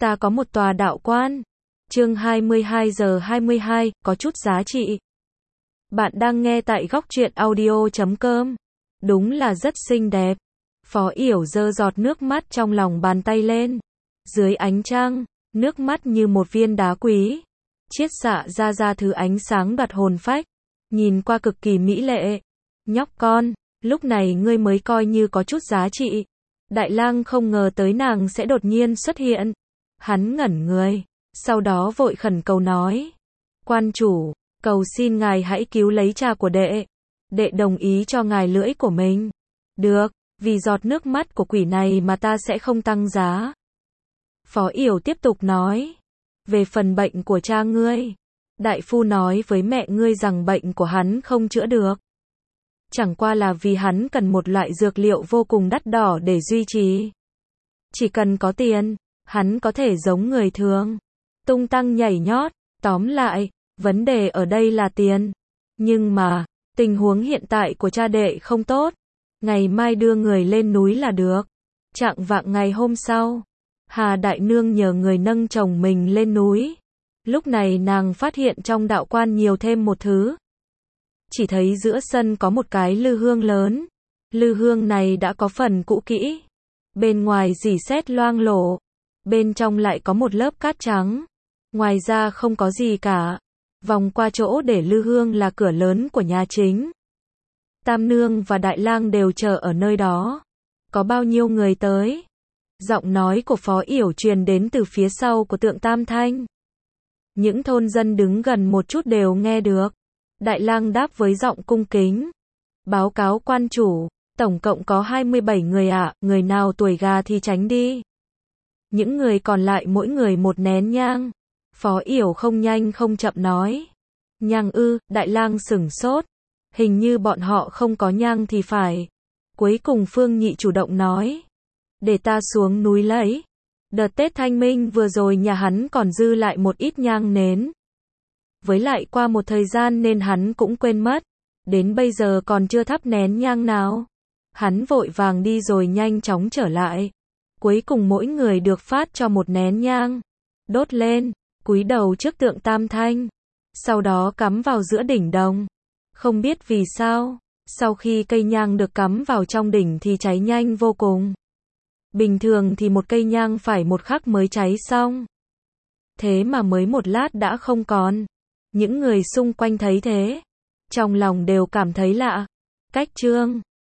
Ta có một tòa đạo quan. Chương 22:22, có chút giá trị. Bạn đang nghe tại góc truyện audio.com. Đúng là rất xinh đẹp. Phó Yểu giơ giọt nước mắt trong lòng bàn tay lên. Dưới ánh trăng, nước mắt như một viên đá quý, chiết xạ ra thứ ánh sáng đoạt hồn phách, nhìn qua cực kỳ mỹ lệ. Nhóc con, lúc này ngươi mới coi như có chút giá trị. Đại lang không ngờ tới nàng sẽ đột nhiên xuất hiện. Hắn ngẩn người, sau đó vội khẩn cầu nói: Quan chủ, cầu xin ngài hãy cứu lấy cha của đệ. Đệ đồng ý cho ngài lưỡi của mình. Được, vì giọt nước mắt của quỷ này mà ta sẽ không tăng giá. Phó Yểu tiếp tục nói: Về phần bệnh của cha ngươi, đại phu nói với mẹ ngươi rằng bệnh của hắn không chữa được. Chẳng qua là vì hắn cần một loại dược liệu vô cùng đắt đỏ để duy trì. Chỉ cần có tiền, hắn có thể giống người thường, tung tăng nhảy nhót. Tóm lại, vấn đề ở đây là tiền. Nhưng mà, tình huống hiện tại của cha đệ không tốt. Ngày mai đưa người lên núi là được. Chạng vạng ngày hôm sau, Hà Đại Nương nhờ người nâng chồng mình lên núi. Lúc này nàng phát hiện trong đạo quan nhiều thêm một thứ. Chỉ thấy giữa sân có một cái lư hương lớn. Lư hương này đã có phần cũ kỹ. Bên ngoài rỉ sét loang lổ. Bên trong lại có một lớp cát trắng. Ngoài ra không có gì cả. Vòng qua chỗ để lư hương là cửa lớn của nhà chính. Tam Nương và Đại Lang đều chờ ở nơi đó. Có bao nhiêu người tới? Giọng nói của Phó Yểu truyền đến từ phía sau của tượng Tam Thanh. Những thôn dân đứng gần một chút đều nghe được. Đại Lang đáp với giọng cung kính: Báo cáo quan chủ, tổng cộng có 27 người ạ, người nào tuổi gà thì tránh đi. Những người còn lại mỗi người một nén nhang. Phó Yểu không nhanh không chậm nói: Nhang ư? Đại Lang sửng sốt. Hình như bọn họ không có nhang thì phải. Cuối cùng Phương Nhị chủ động nói: Để ta xuống núi lấy. Đợt Tết Thanh Minh vừa rồi nhà hắn còn dư lại một ít nhang nến. Với lại qua một thời gian nên hắn cũng quên mất. Đến bây giờ còn chưa thắp nén nhang nào. Hắn vội vàng đi rồi nhanh chóng trở lại. Cuối cùng mỗi người được phát cho một nén nhang. Đốt lên, cúi đầu trước tượng Tam Thanh. Sau đó cắm vào giữa đỉnh đồng. Không biết vì sao, sau khi cây nhang được cắm vào trong đỉnh thì cháy nhanh vô cùng. Bình thường thì một cây nhang phải một khắc mới cháy xong. Thế mà mới một lát đã không còn. Những người xung quanh thấy thế, trong lòng đều cảm thấy lạ. Cách chương